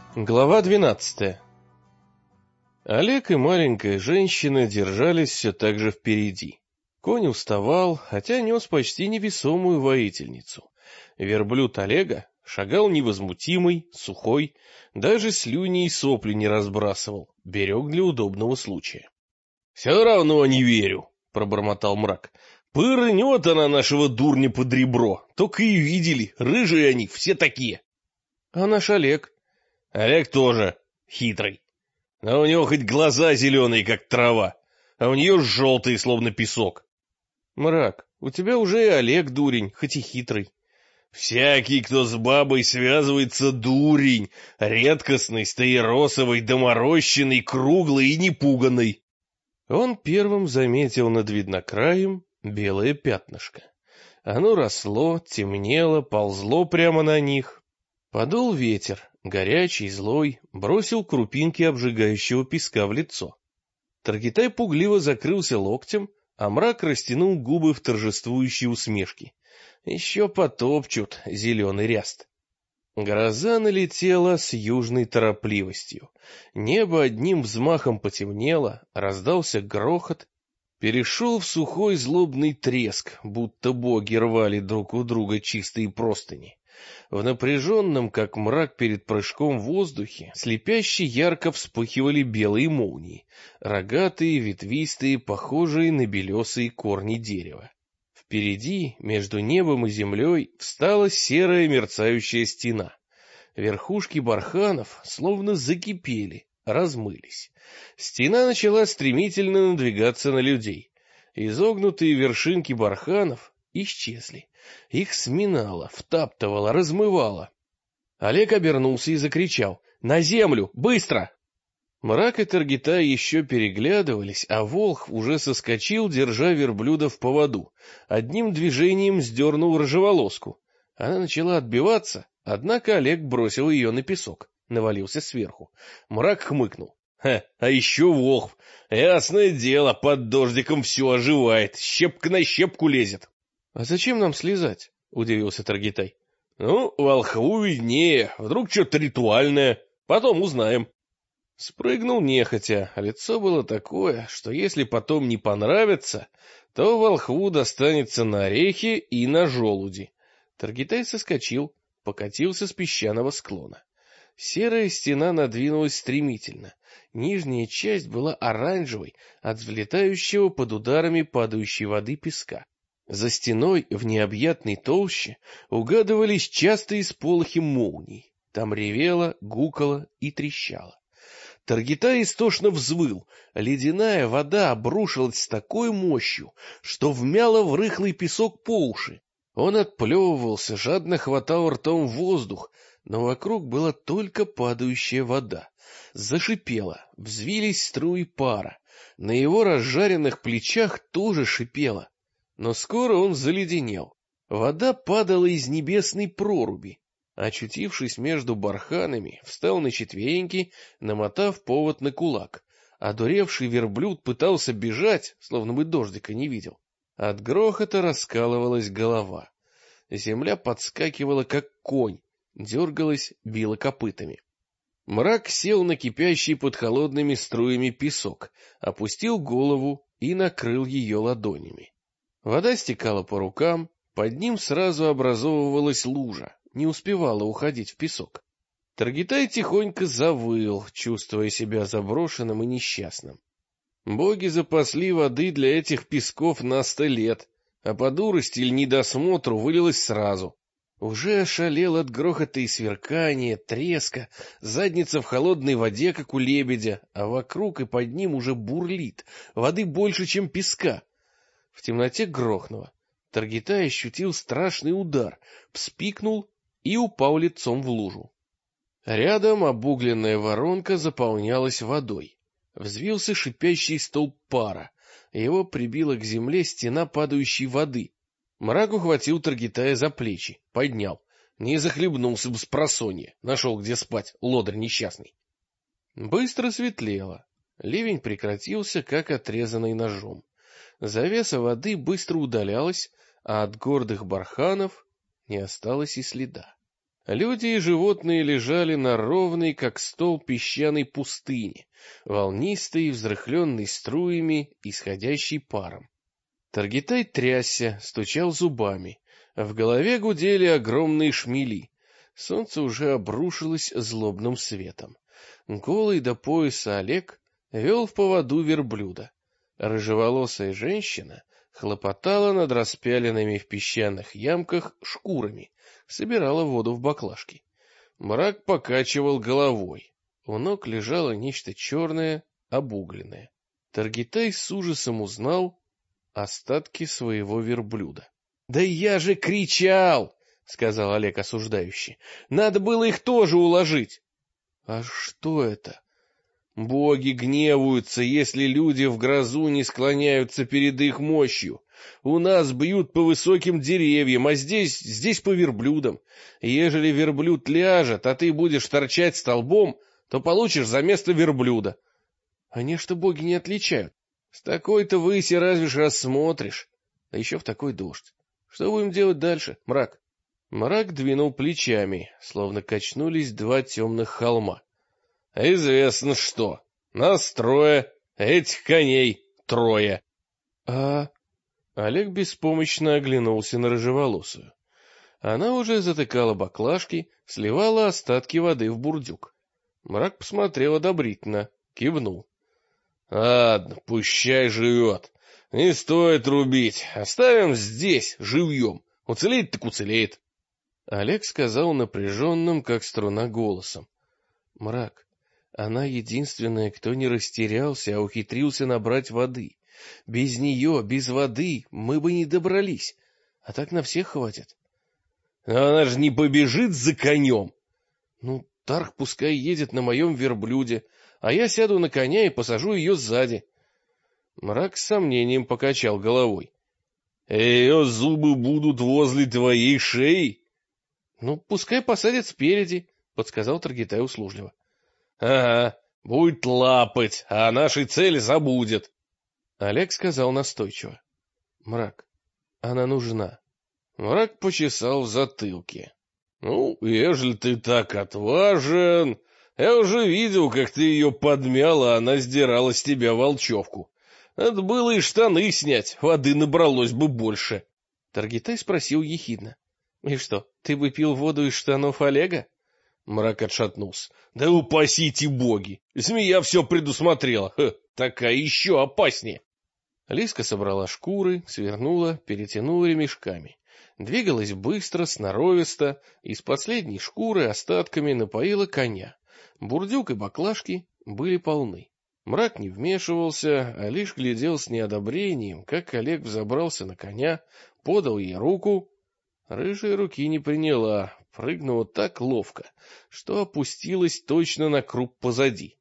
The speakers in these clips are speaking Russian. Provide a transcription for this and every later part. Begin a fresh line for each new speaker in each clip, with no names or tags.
Глава 12. Олег и маленькая женщина держались все так же впереди. Конь уставал, хотя нес почти невесомую воительницу. Верблюд Олега шагал невозмутимый, сухой, даже слюни и сопли не разбрасывал, берег для удобного случая. — Все равно не верю, — пробормотал мрак. — Пырнет она нашего дурня под ребро, только и видели, рыжие они все такие. — А наш Олег? — Олег тоже хитрый. Но у него хоть глаза зеленые, как трава, а у нее желтые, словно песок. — Мрак, у тебя уже и Олег дурень, хоть и хитрый. — Всякий, кто с бабой связывается, дурень, редкостный, стаиросовый, доморощенный, круглый и непуганный. Он первым заметил над виднокраем белое пятнышко. Оно росло, темнело, ползло прямо на них. Подул ветер, горячий, злой, бросил крупинки обжигающего песка в лицо. Таргитай пугливо закрылся локтем, а мрак растянул губы в торжествующей усмешке. Еще потопчут зеленый ряст. Гроза налетела с южной торопливостью. Небо одним взмахом потемнело, раздался грохот, перешел в сухой злобный треск, будто боги рвали друг у друга чистые простыни. В напряженном, как мрак перед прыжком в воздухе, слепяще ярко вспыхивали белые молнии, рогатые, ветвистые, похожие на белесые корни дерева. Впереди, между небом и землей, встала серая мерцающая стена. Верхушки барханов словно закипели, размылись. Стена начала стремительно надвигаться на людей. Изогнутые вершинки барханов исчезли. Их сминало, втаптывало, размывало. Олег обернулся и закричал: «На землю! Быстро!» Мрак и Таргитай еще переглядывались, а Волхв уже соскочил, держа верблюда в поводу. Одним движением сдернул рыжеволоску. Она начала отбиваться, однако Олег бросил ее на песок, навалился сверху. Мрак хмыкнул. А еще Волхв. Ясное дело, под дождиком все оживает, щепка на щепку лезет. — А зачем нам слезать? — удивился Таргитай. — Ну, волхву виднее, вдруг что-то ритуальное, потом узнаем. Спрыгнул нехотя, а лицо было такое, что если потом не понравится, то волхву достанется на орехи и на желуди. Таргитай соскочил, покатился с песчаного склона. Серая стена надвинулась стремительно. Нижняя часть была оранжевой от взлетающего под ударами падающей воды песка. За стеной в необъятной толще угадывались частые сполохи молний. Там ревело, гукало и трещало. Таргитай истошно взвыл. Ледяная вода обрушилась с такой мощью, что вмяла в рыхлый песок по уши. Он отплевывался, жадно хватал ртом воздух, но вокруг была только падающая вода. Зашипело, взвились струи пара. На его разжаренных плечах тоже шипело. Но скоро он заледенел. Вода падала из небесной проруби. Очутившись между барханами, встал на четвереньки, намотав повод на кулак. Одуревший верблюд пытался бежать, словно бы дождика не видел. От грохота раскалывалась голова. Земля подскакивала, как конь, дергалась, била копытами. Мрак сел на кипящий под холодными струями песок, опустил голову и накрыл ее ладонями. Вода стекала по рукам, под ним сразу образовывалась лужа, не успевала уходить в песок. Таргитай тихонько завыл, чувствуя себя заброшенным и несчастным. Боги запасли воды для этих песков на 100 лет, а по дурости или недосмотру вылилось сразу. Уже ошалел от грохота и сверкания, треска, задница в холодной воде, как у лебедя, а вокруг и под ним уже бурлит, воды больше, чем песка. В темноте грохнуло. Таргитай ощутил страшный удар, вспикнул и упал лицом в лужу. Рядом обугленная воронка заполнялась водой. Взвился шипящий столб пара. Его прибила к земле стена падающей воды. Мрак ухватил Таргитая за плечи, поднял. Не захлебнулся бы спросонья, нашел где спать, лодырь несчастный. Быстро светлело. Ливень прекратился, как отрезанный ножом. Завеса воды быстро удалялась, а от гордых барханов не осталось и следа. Люди и животные лежали на ровной, как стол, песчаной пустыне, волнистой и взрыхленной струями, исходящей паром. Таргитай трясся, стучал зубами. В голове гудели огромные шмели. Солнце уже обрушилось злобным светом. Голый до пояса Олег вел в поводу верблюда. Рыжеволосая женщина хлопотала над распяленными в песчаных ямках шкурами, собирала воду в баклажки. Мрак покачивал головой. У ног лежало нечто черное, обугленное. Таргитай с ужасом узнал остатки своего верблюда. — Да я же кричал! — сказал Олег осуждающе. — Надо было их тоже уложить. — А что это? — Боги гневаются, если люди в грозу не склоняются перед их мощью. У нас бьют по высоким деревьям, а здесь по верблюдам. Ежели верблюд ляжет, а ты будешь торчать столбом, то получишь за место верблюда. Они что боги не отличают. С такой-то выси разве ж рассмотришь. А еще в такой дождь. Что будем делать дальше, Мрак? Мрак двинул плечами, словно качнулись два темных холма. — Известно что. Нас трое, этих коней трое. — Олег беспомощно оглянулся на рыжеволосую. Она уже затыкала баклажки, сливала остатки воды в бурдюк. Мрак посмотрел одобрительно, кивнул. — Ладно, пущай живет. Не стоит рубить. Оставим здесь, живьем. Уцелеет так уцелеет. Олег сказал напряженным, как струна, голосом. — Мрак, она единственная, кто не растерялся, а ухитрился набрать воды. Без нее, без воды мы бы не добрались. А так на всех хватит. — Она же не побежит за конем. — Ну, Тарх пускай едет на моем верблюде, а я сяду на коня и посажу ее сзади. Мрак с сомнением покачал головой. — Ее зубы будут возле твоей шеи? — Ну, пускай посадят спереди, — подсказал Таргитай услужливо. — Ага, будет лапать, а о нашей цели забудет. Олег сказал настойчиво. — Мрак, она нужна. Мрак почесал в затылке. — Ну, ежели ты так отважен... Я уже видел, как ты ее подмял, а она сдирала с тебя волчевку. Надо было и штаны снять, воды набралось бы больше. Таргитай спросил ехидно. — И что, ты бы пил воду из штанов Олега? Мрак отшатнулся. — Да упасите боги! Змея все предусмотрела. Такая еще опаснее. Лиска собрала шкуры, свернула, перетянула ремешками. Двигалась быстро, сноровисто, из последней шкуры остатками напоила коня. Бурдюк и баклажки были полны. Мрак не вмешивался, а лишь глядел с неодобрением, как Олег взобрался на коня, подал ей руку. Рыжая руки не приняла, прыгнула так ловко, что опустилась точно на круп позади.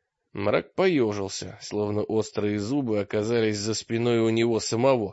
Мрак поежился, словно острые зубы оказались за спиной у него самого.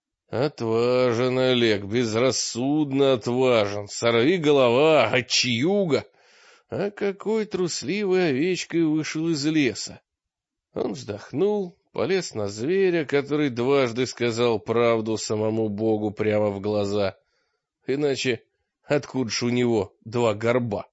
Отважен Олег, безрассудно отважен, сорви голова, отчаюга. А какой трусливой овечкой вышел из леса. Он вздохнул, полез на зверя, который дважды сказал правду самому Богу прямо в глаза. Иначе откуда ж у него два горба?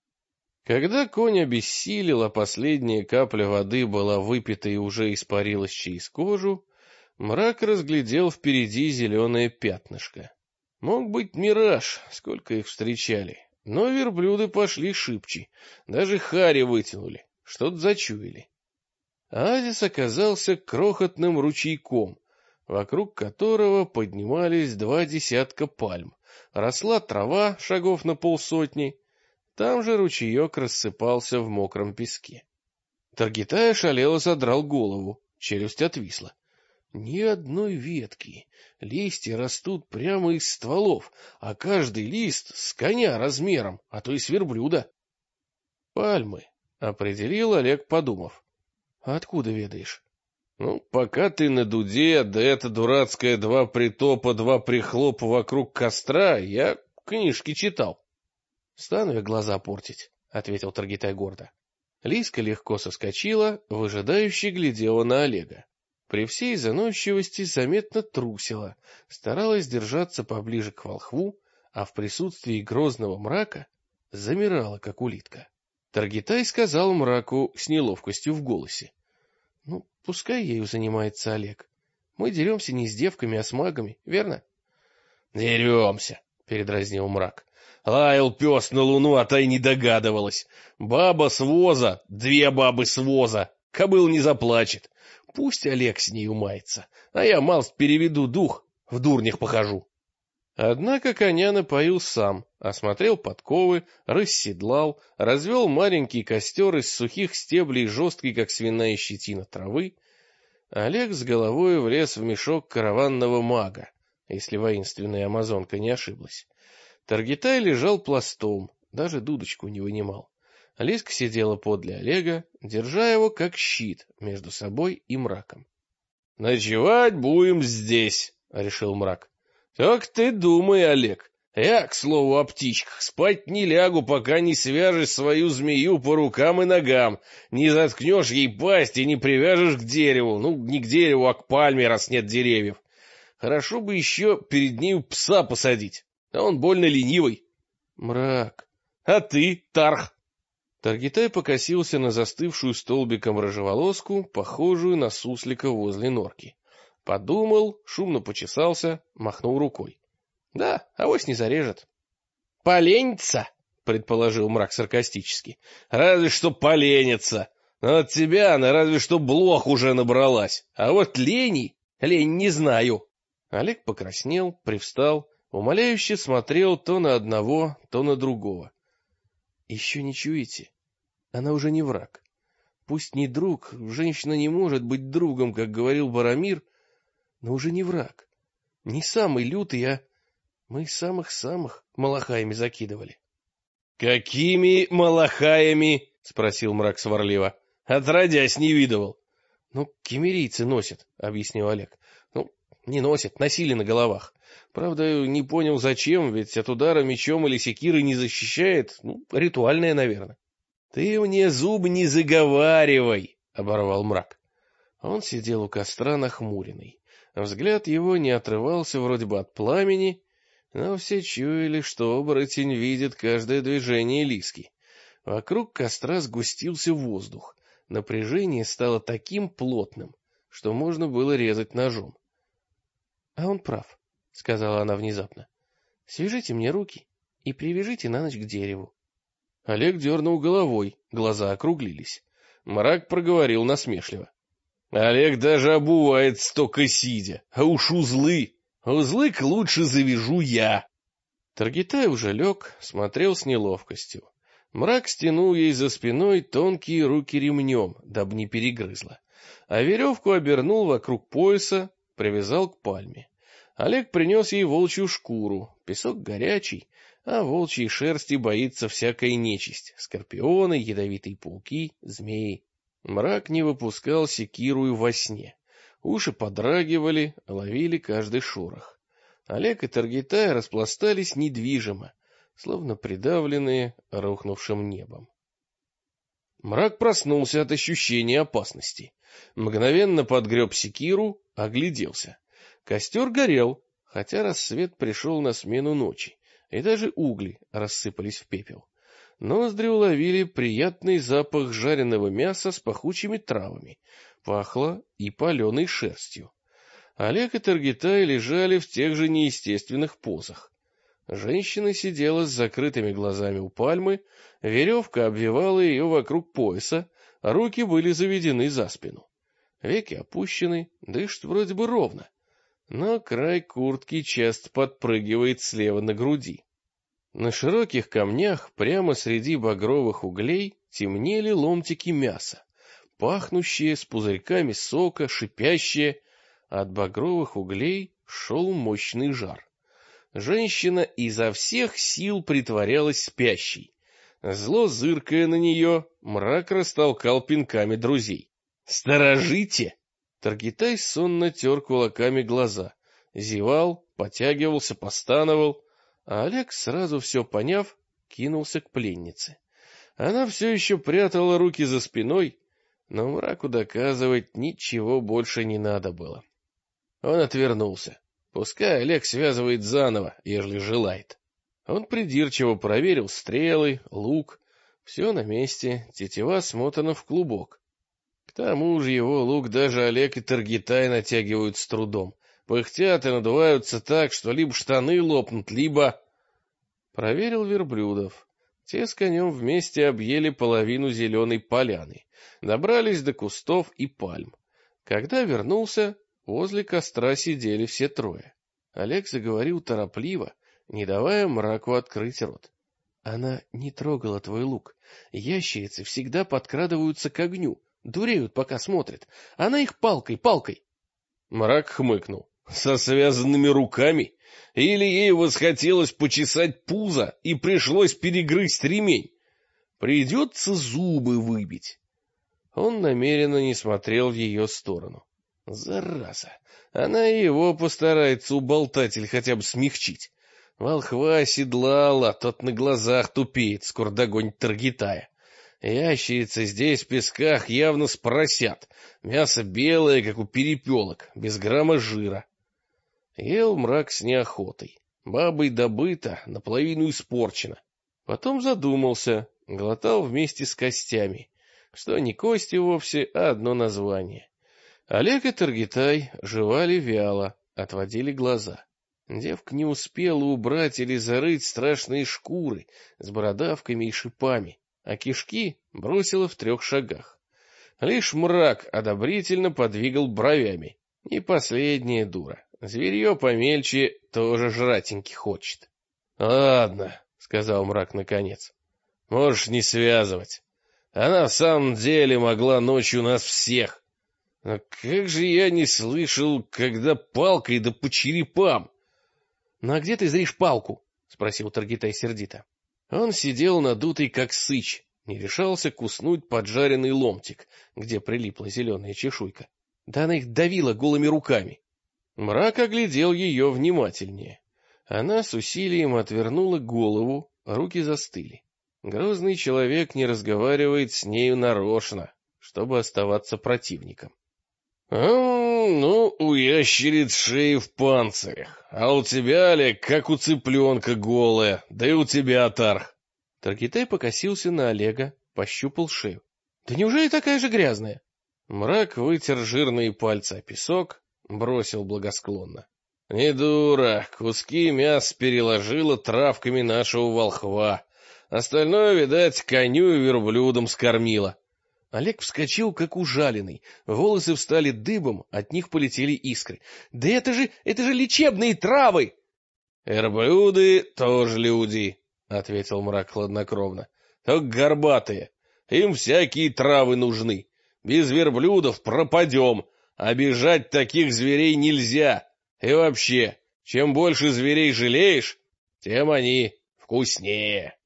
Когда конь обессилел, а последняя капля воды была выпита и уже испарилась через кожу, Мрак разглядел впереди зеленое пятнышко. Мог быть мираж, сколько их встречали. Но верблюды пошли шибче, даже хари вытянули, что-то зачуяли. Оазис оказался крохотным ручейком, вокруг которого поднимались 20 пальм. Росла трава шагов на полсотни, там же ручеек рассыпался в мокром песке. Таргитай ошалело задрал голову, челюсть отвисла. Ни одной ветки, листья растут прямо из стволов, а каждый лист с коня размером, а то и с верблюда. — Пальмы, — определил Олег, подумав. — Откуда ведаешь? — Ну, пока ты на дуде, да это дурацкое 2 притопа, 2 прихлопа вокруг костра, я книжки читал. — Стану я глаза портить, — ответил Таргитай гордо. Лиска легко соскочила, выжидающе глядела на Олега. При всей заносчивости заметно трусила, старалась держаться поближе к волхву, а в присутствии грозного Мрака замирала, как улитка. Таргитай сказал мраку с неловкостью в голосе: — Ну, пускай ею занимается Олег. Мы деремся не с девками, а с магами, верно? — Деремся, — передразнил мрак. — Лаял пес на луну, а та и не догадывалась. Баба с воза, 2 бабы с воза. Кобыл не заплачет. Пусть Олег с ней умается, а я малость переведу дух, в дурнях похожу. Однако коня напоил сам, осмотрел подковы, расседлал, развел маленький костер из сухих стеблей жесткой, как свиная щетина, травы. Олег с головой влез в мешок караванного мага, если воинственная амазонка не ошиблась. Таргитай лежал пластом, даже дудочку не вынимал. Лиска сидела подле Олега, держа его как щит между собой и мраком. — Ночевать будем здесь, — решил мрак. — Так ты думай, Олег. Я, к слову, о птичках, спать не лягу, пока не свяжешь свою змею по рукам и ногам, не заткнешь ей пасть и не привяжешь к дереву, ну, не к дереву, а к пальме, раз нет деревьев. Хорошо бы еще перед нею пса посадить, а он больно ленивый. — Мрак. — А ты, Тарх? Таргитай покосился на застывшую столбиком рыжеволоску, похожую на суслика возле норки. Подумал, шумно почесался, махнул рукой. — Да, авось не зарежет. — Поленится, — предположил мрак саркастически. — Разве что поленится. Но от тебя она разве что блох уже набралась. А вот лень не знаю. Олег покраснел, привстал, умоляюще смотрел то на одного, то на другого. — Еще не чуете? Она уже не враг. Пусть не друг, женщина не может быть другом, как говорил Барамир, но уже не враг. Не самый лютый, а мы самых-самых малахаями закидывали. — Какими малахаями? — спросил мрак сварливо. — Отродясь не видывал. — Ну, кемерийцы носят, — объяснил Олег. — Ну, не носят, носили на головах. Правда, не понял зачем, ведь от удара мечом или секирой не защищает. Ну, ритуальное, наверное. — Ты мне зуб не заговаривай, — оборвал мрак. Он сидел у костра нахмуренный. Взгляд его не отрывался вроде бы от пламени, но все чуяли, что оборотень видит каждое движение Лиски. Вокруг костра сгустился воздух. Напряжение стало таким плотным, что можно было резать ножом. — А он прав, — сказала она внезапно. — Свяжите мне руки и привяжите на ночь к дереву. Олег дернул головой, глаза округлились. Мрак проговорил насмешливо. — Олег даже обувается только сидя, а уж узлы лучше завяжу я. Таргитай уже лег, смотрел с неловкостью. Мрак стянул ей за спиной тонкие руки ремнем, дабы не перегрызла, а веревку обернул вокруг пояса, привязал к пальме. Олег принес ей волчью шкуру, песок горячий, а волчьей шерсти боится всякая нечисть — скорпионы, ядовитые пауки, змеи. Мрак не выпускал секиру и во сне. Уши подрагивали, ловили каждый шорох. Олег и Таргитай распластались недвижимо, словно придавленные рухнувшим небом. Мрак проснулся от ощущения опасности. Мгновенно подгреб секиру, огляделся. Костер горел, хотя рассвет пришел на смену ночи, и даже угли рассыпались в пепел. Ноздри уловили приятный запах жареного мяса с пахучими травами, пахло и паленой шерстью. Олег и Таргитай лежали в тех же неестественных позах. Женщина сидела с закрытыми глазами у пальмы, веревка обвивала ее вокруг пояса, а руки были заведены за спину. Веки опущены, дышит вроде бы ровно, но край куртки часто подпрыгивает слева на груди. На широких камнях прямо среди багровых углей темнели ломтики мяса, пахнущие с пузырьками сока, шипящие. От багровых углей шел мощный жар. Женщина изо всех сил притворялась спящей. Зло зыркая на нее, мрак растолкал пинками друзей. «Сторожите!» Таргитай сонно тер кулаками глаза, зевал, потягивался, постановал, а Олег, сразу все поняв, кинулся к пленнице. Она все еще прятала руки за спиной, но мраку доказывать ничего больше не надо было. Он отвернулся. Пускай Олег связывает заново, ежели желает. Он придирчиво проверил стрелы, лук. Все на месте, тетива смотана в клубок. К тому же его лук даже Олег и Таргитай натягивают с трудом. Пыхтят и надуваются так, что либо штаны лопнут, либо... Проверил верблюдов. Те с конем вместе объели половину зеленой поляны. Добрались до кустов и пальм. Когда вернулся, возле костра сидели все трое. Олег заговорил торопливо, не давая мраку открыть рот. Она не трогала твой лук. Ящерицы всегда подкрадываются к огню, дуреют, пока смотрят. Она их палкой. Мрак хмыкнул. Со связанными руками? Или ей восхотелось почесать пузо и пришлось перегрызть ремень? Придется зубы выбить. Он намеренно не смотрел в ее сторону. Зараза! Она его постарается уболтать или хотя бы смягчить. Волхва оседлала, тот на глазах тупеет, скоро догонит Таргитая. Ящерицы здесь в песках явно спросят. Мясо белое, как у перепелок, без грамма жира. Ел мрак с неохотой. Бабой добыто, наполовину испорчено. Потом задумался, глотал вместе с костями. Что не кости вовсе, а одно название. Олег и Таргитай жевали вяло, отводили глаза. Девка не успела убрать или зарыть страшные шкуры с бородавками и шипами, а кишки бросила в 3 шагах. Лишь мрак одобрительно подвигал бровями. Не последняя дура. Зверье помельче тоже жратеньки хочет. — Ладно, — сказал мрак наконец, — можешь не связывать. Она в самом деле могла ночью нас всех. Но как же я не слышал, когда палкой да по черепам. — Ну а где ты зришь палку? — спросил Таргитай сердито. Он сидел надутый, как сыч, не решался куснуть поджаренный ломтик, где прилипла зеленая чешуйка. Да она их давила голыми руками. Мрак оглядел ее внимательнее. Она с усилием отвернула голову, руки застыли. Грозный человек не разговаривает с нею нарочно, чтобы оставаться противником. Ну, у ящериц шеи в панцирях, а у тебя, Олег, как у цыпленка голая, да и у тебя, Тарх. Таргитай покосился на Олега, пощупал шею. Да неужели такая же грязная? Мрак вытер жирные пальцы о песок, бросил благосклонно. Не дура, куски мяса переложила травками нашего волхва. Остальное, видать, коню и верблюдам скормила. Олег вскочил, как ужаленный. Волосы встали дыбом, от них полетели искры. Да это же лечебные травы! Верблюды тоже люди, — ответил мрак хладнокровно. Только горбатые. Им всякие травы нужны. Без верблюдов пропадем. Обижать таких зверей нельзя. И вообще, чем больше зверей жалеешь, тем они вкуснее.